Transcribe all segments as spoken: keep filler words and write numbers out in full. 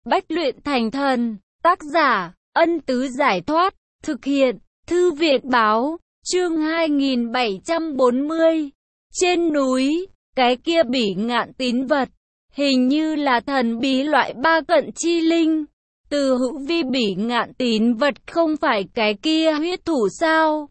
Bách luyện thành thần. Tác giả, Ân Tứ Giải Thoát. Thực hiện, Thư viện Báo. Chương hai nghìn bảy trăm bốn mươi. Trên núi, cái kia bỉ ngạn tín vật, hình như là thần bí loại ba cận chi linh. Từ hữu vi bỉ ngạn tín vật không phải cái kia huyết thủ sao?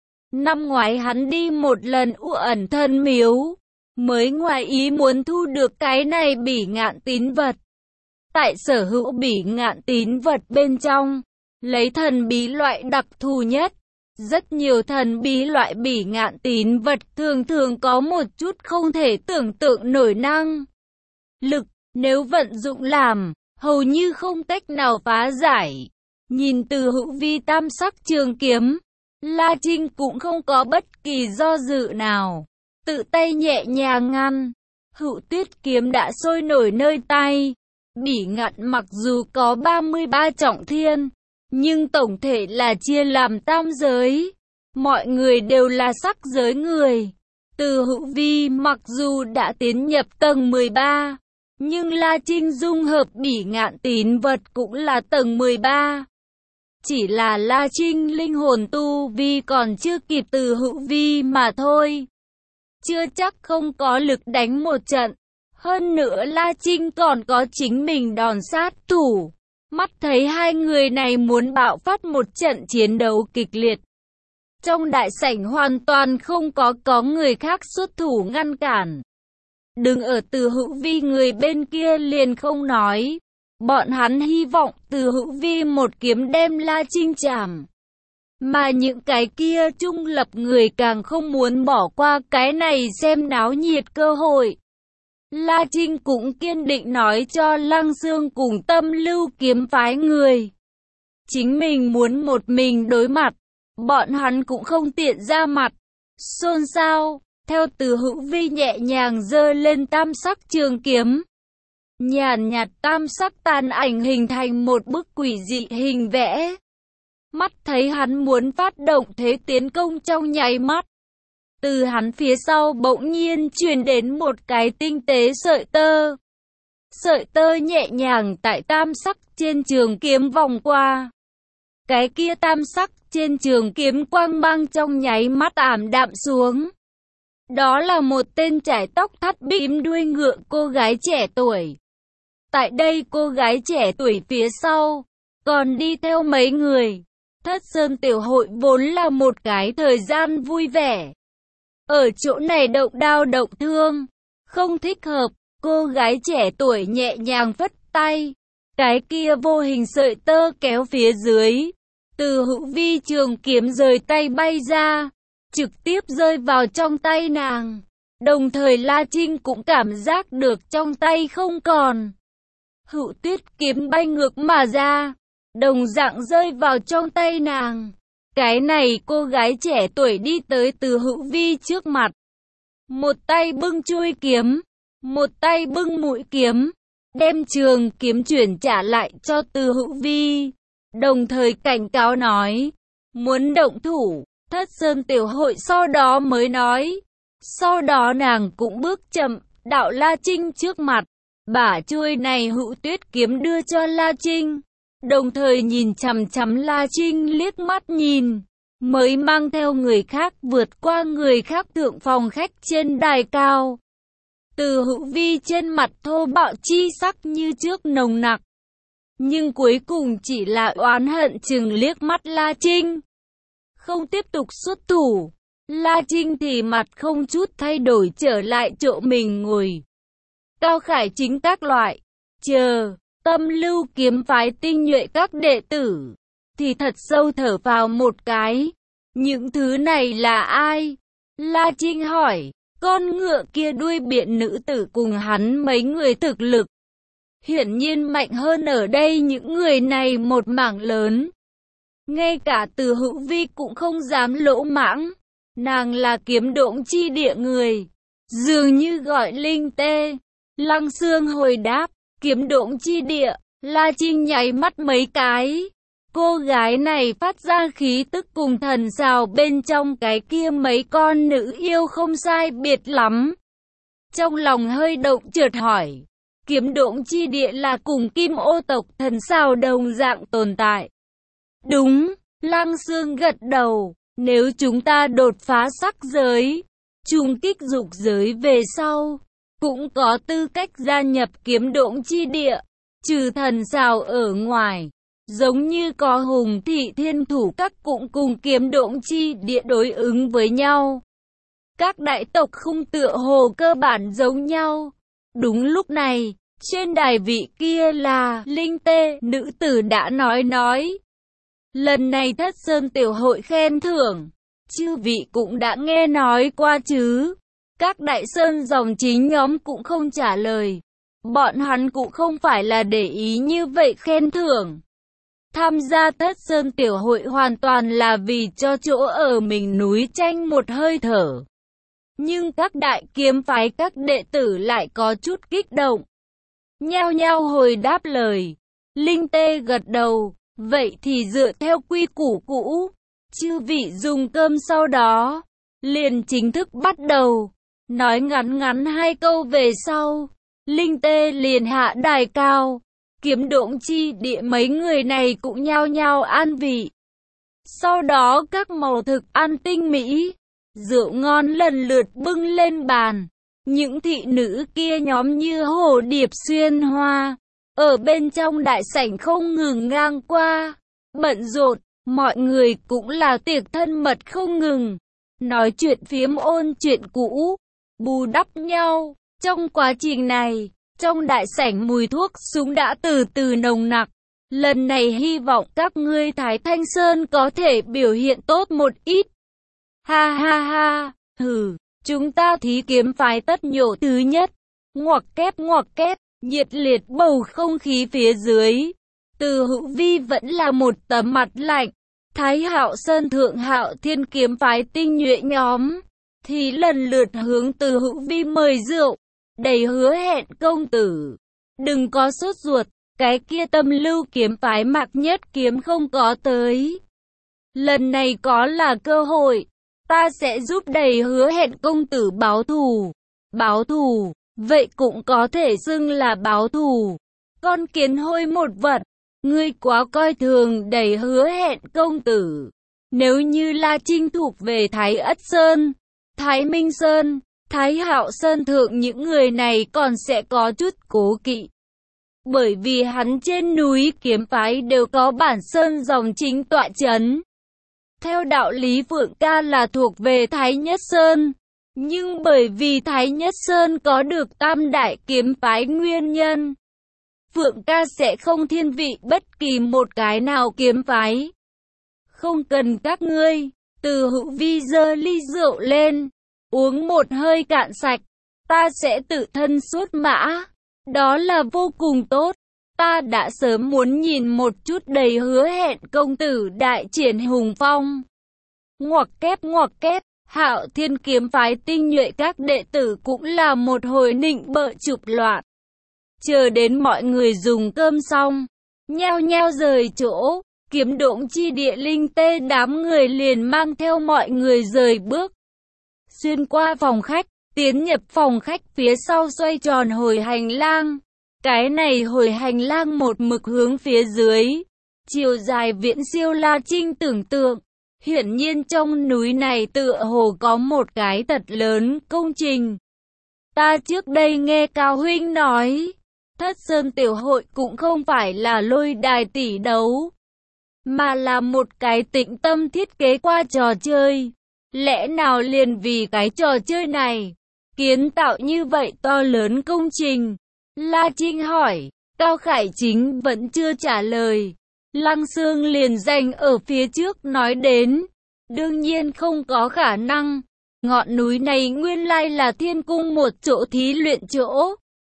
Năm ngoái hắn đi một lần u ẩn thân miếu, mới ngoài ý muốn thu được cái này bỉ ngạn tín vật. Tại sở hữu bỉ ngạn tín vật bên trong, lấy thần bí loại đặc thù nhất. Rất nhiều thần bí loại bỉ ngạn tín vật thường thường có một chút không thể tưởng tượng nổi năng lực, nếu vận dụng làm, hầu như không cách nào phá giải. Nhìn từ hữu vi tam sắc trường kiếm, La Trinh cũng không có bất kỳ do dự nào, tự tay nhẹ nhàng ngăn. Hữu tuyết kiếm đã sôi nổi nơi tay. Bỉ ngạn mặc dù có ba mươi ba trọng thiên, nhưng tổng thể là chia làm tam giới. Mọi người đều là sắc giới người. Từ hữu vi mặc dù đã tiến nhập tầng mười ba, nhưng La Trinh dung hợp bỉ ngạn tín vật cũng là tầng mười ba. Chỉ là La Trinh linh hồn tu vi còn chưa kịp từ hữu vi mà thôi. Chưa chắc không có lực đánh một trận. Hơn nữa La Trinh còn có chính mình đòn sát thủ. Mắt thấy hai người này muốn bạo phát một trận chiến đấu kịch liệt. Trong đại sảnh hoàn toàn không có có người khác xuất thủ ngăn cản. Đứng ở từ hữu vi người bên kia liền không nói. Bọn hắn hy vọng từ hữu vi một kiếm đem La Trinh chảm. Mà những cái kia trung lập người càng không muốn bỏ qua cái này xem náo nhiệt cơ hội. La Trinh cũng kiên định nói cho Lăng Xương cùng Tâm Lưu kiếm phái người. Chính mình muốn một mình đối mặt, bọn hắn cũng không tiện ra mặt. Xôn xao, theo từ hữu vi nhẹ nhàng giơ lên tam sắc trường kiếm. Nhàn nhạt tam sắc tàn ảnh hình thành một bức quỷ dị hình vẽ. Mắt thấy hắn muốn phát động thế tiến công trong nháy mắt. Từ hắn phía sau bỗng nhiên truyền đến một cái tinh tế sợi tơ. Sợi tơ nhẹ nhàng tại tam sắc trên trường kiếm vòng qua. Cái kia tam sắc trên trường kiếm quang mang trong nháy mắt ảm đạm xuống. Đó là một tên trải tóc thắt bím đuôi ngựa cô gái trẻ tuổi. Tại đây cô gái trẻ tuổi phía sau, còn đi theo mấy người. Thất Sơn Tiểu Hội vốn là một cái thời gian vui vẻ. Ở chỗ này động đao động thương, không thích hợp, cô gái trẻ tuổi nhẹ nhàng phất tay. Cái kia vô hình sợi tơ kéo phía dưới. Từ hữu vi trường kiếm rời tay bay ra, trực tiếp rơi vào trong tay nàng. Đồng thời La Trinh cũng cảm giác được trong tay không còn. Hữu tuyết kiếm bay ngược mà ra, đồng dạng rơi vào trong tay nàng. Cái này cô gái trẻ tuổi đi tới từ hữu vi trước mặt. Một tay bưng chuôi kiếm, một tay bưng mũi kiếm, đem trường kiếm chuyển trả lại cho từ hữu vi. Đồng thời cảnh cáo nói, muốn động thủ, Thất Sơn Tiểu Hội sau đó mới nói. Sau đó nàng cũng bước chậm, đạo La Trinh trước mặt. Bả chuôi này hữu tuyết kiếm đưa cho La Trinh. Đồng thời nhìn chằm chằm La Trinh liếc mắt nhìn. Mới mang theo người khác vượt qua người khác thượng phòng khách trên đài cao. Từ hữu vi trên mặt thô bạo chi sắc như trước nồng nặc. Nhưng cuối cùng chỉ là oán hận chừng liếc mắt La Trinh. Không tiếp tục xuất thủ. La Trinh thì mặt không chút thay đổi trở lại chỗ mình ngồi. Cao Khải Chính các loại. Chờ, Tâm Lưu kiếm phái tinh nhuệ các đệ tử. Thì thật sâu thở vào một cái. Những thứ này là ai? La Trinh hỏi. Con ngựa kia đuôi biện nữ tử cùng hắn mấy người thực lực. Hiển nhiên mạnh hơn ở đây những người này một mảng lớn. Ngay cả từ hữu vi cũng không dám lỗ mãng. Nàng là kiếm độn chi địa người. Dường như gọi linh tê. Lăng Xương hồi đáp. Kiếm độn chi địa. La Trinh nháy mắt mấy cái. Cô gái này phát ra khí tức cùng thần xào bên trong cái kia mấy con nữ yêu không sai biệt lắm. Trong lòng hơi động chợt hỏi. Kiếm độn chi địa là cùng Kim Ô tộc thần sao đồng dạng tồn tại. Đúng, Lăng Xương gật đầu, nếu chúng ta đột phá sắc giới, trùng kích dục giới về sau, cũng có tư cách gia nhập kiếm độn chi địa, trừ thần sao ở ngoài. Giống như có hùng thị thiên thủ các cũng cùng kiếm độn chi địa đối ứng với nhau. Các đại tộc khung tựa hồ cơ bản giống nhau. Đúng lúc này, trên đài vị kia là Linh Tê, nữ tử đã nói nói. Lần này Thất Sơn Tiểu Hội khen thưởng, chư vị cũng đã nghe nói qua chứ. Các đại sơn dòng chính nhóm cũng không trả lời. Bọn hắn cũng không phải là để ý như vậy khen thưởng. Tham gia Thất Sơn Tiểu Hội hoàn toàn là vì cho chỗ ở mình núi tranh một hơi thở. Nhưng các đại kiếm phái các đệ tử lại có chút kích động. Nhao nhao hồi đáp lời. Linh Tê gật đầu. Vậy thì dựa theo quy củ cũ, chư vị dùng cơm sau đó, liền chính thức bắt đầu. Nói ngắn ngắn hai câu về sau, Linh Tê liền hạ đài cao. Kiếm độn chi địa mấy người này cũng nhao nhao an vị. Sau đó các màu thực ăn tinh mỹ, rượu ngon lần lượt bưng lên bàn. Những thị nữ kia nhóm như hồ điệp xuyên hoa, ở bên trong đại sảnh không ngừng ngang qua, bận rộn, mọi người cũng là tiệc thân mật không ngừng, nói chuyện phiếm ôn chuyện cũ, bù đắp nhau. Trong quá trình này, trong đại sảnh mùi thuốc súng đã từ từ nồng nặc. Lần này hy vọng các ngươi Thái Thanh Sơn có thể biểu hiện tốt một ít. Ha ha ha, hừ, chúng ta thí kiếm phái tất nhổ thứ nhất. Ngoặc kép ngoặc kép, nhiệt liệt bầu không khí phía dưới. Từ Hữu Vi vẫn là một tấm mặt lạnh. Thái Hạo Sơn Thượng Hạo Thiên kiếm phái tinh nhuệ nhóm thì lần lượt hướng Từ Hữu Vi mời rượu, đầy hứa hẹn công tử. Đừng có sốt ruột, cái kia Tâm Lưu kiếm phái Mạc Nhất kiếm không có tới. Lần này có là cơ hội, ta sẽ giúp đầy hứa hẹn công tử báo thù. Báo thù, vậy cũng có thể xưng là báo thù. Con kiến hôi một vật, ngươi quá coi thường đầy hứa hẹn công tử. Nếu như La Trinh thuộc về Thái Ất Sơn, Thái Minh Sơn, Thái Hạo Sơn thượng những người này còn sẽ có chút cố kỵ. Bởi vì hắn trên núi kiếm phái đều có bản sơn dòng chính tọa chấn. Theo đạo lý Phượng Ca là thuộc về Thái Nhất Sơn, nhưng bởi vì Thái Nhất Sơn có được tam đại kiếm phái nguyên nhân, Phượng Ca sẽ không thiên vị bất kỳ một cái nào kiếm phái. Không cần các ngươi. Từ Hữu Vi giơ ly rượu lên, uống một hơi cạn sạch. Ta sẽ tự thân xuất mã. Đó là vô cùng tốt. Ta đã sớm muốn nhìn một chút đầy hứa hẹn công tử đại triển hùng phong. Ngoặc kép ngoặc kép, Hạo Thiên kiếm phái tinh nhuệ các đệ tử cũng là một hồi nịnh bợ chụp loạn. Chờ đến mọi người dùng cơm xong, nhao nhao rời chỗ, kiếm độn chi địa Linh Tê đám người liền mang theo mọi người rời bước. Xuyên qua phòng khách, tiến nhập phòng khách phía sau xoay tròn hồi hành lang. Cái này hồi hành lang một mực hướng phía dưới, chiều dài viễn siêu La Trinh tưởng tượng. Hiển nhiên trong núi này tựa hồ có một cái thật lớn công trình. Ta trước đây nghe Cao Huynh nói, Thất Sơn Tiểu Hội cũng không phải là lôi đài tỷ đấu, mà là một cái tĩnh tâm thiết kế qua trò chơi. Lẽ nào liền vì cái trò chơi này, kiến tạo như vậy to lớn công trình? La Trinh hỏi, Cao Khải Chính vẫn chưa trả lời. Lăng Xương liền giành ở phía trước nói đến, đương nhiên không có khả năng. Ngọn núi này nguyên lai là thiên cung một chỗ thí luyện chỗ.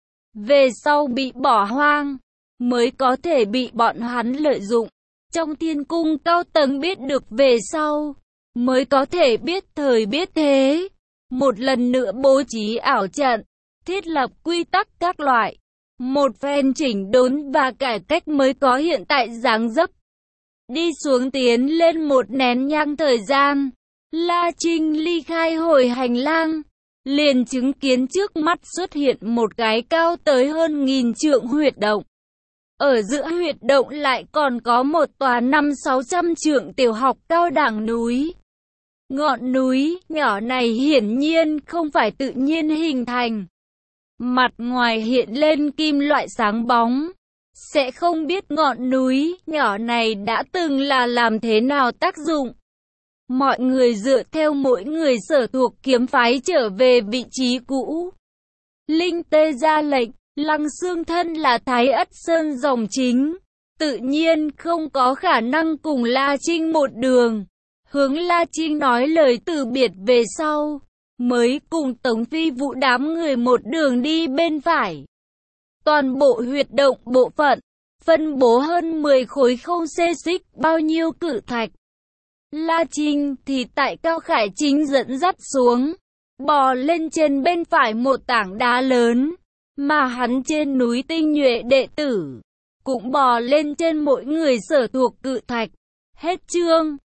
Về sau bị bỏ hoang, mới có thể bị bọn hắn lợi dụng. Trong thiên cung cao tầng biết được về sau, mới có thể biết thời biết thế. Một lần nữa bố trí ảo trận, thiết lập quy tắc các loại. Một phen chỉnh đốn và cải cách mới có hiện tại dáng dấp. Đi xuống tiến lên một nén nhang thời gian, La Trinh ly khai hồi hành lang, liền chứng kiến trước mắt xuất hiện một cái cao tới hơn nghìn trượng huyệt động. Ở giữa huyệt động lại còn có một tòa năm sáu trăm trượng tiểu học cao đẳng núi. Ngọn núi nhỏ này hiển nhiên không phải tự nhiên hình thành. Mặt ngoài hiện lên kim loại sáng bóng. Sẽ không biết ngọn núi nhỏ này đã từng là làm thế nào tác dụng. Mọi người dựa theo mỗi người sở thuộc kiếm phái trở về vị trí cũ. Linh Tê ra lệnh, Lăng Xương thân là Thái Ất Sơn dòng chính, tự nhiên không có khả năng cùng La Trinh một đường. Hướng La Trinh nói lời từ biệt về sau, mới cùng Tống Phi Vũ đám người một đường đi bên phải. Toàn bộ huyệt động bộ phận, phân bố hơn mười khối không xê xích bao nhiêu cự thạch. La Trinh thì tại Cao Khải Chính dẫn dắt xuống, bò lên trên bên phải một tảng đá lớn, mà hắn trên núi tinh nhuệ đệ tử, cũng bò lên trên mỗi người sở thuộc cự thạch. Hết chương.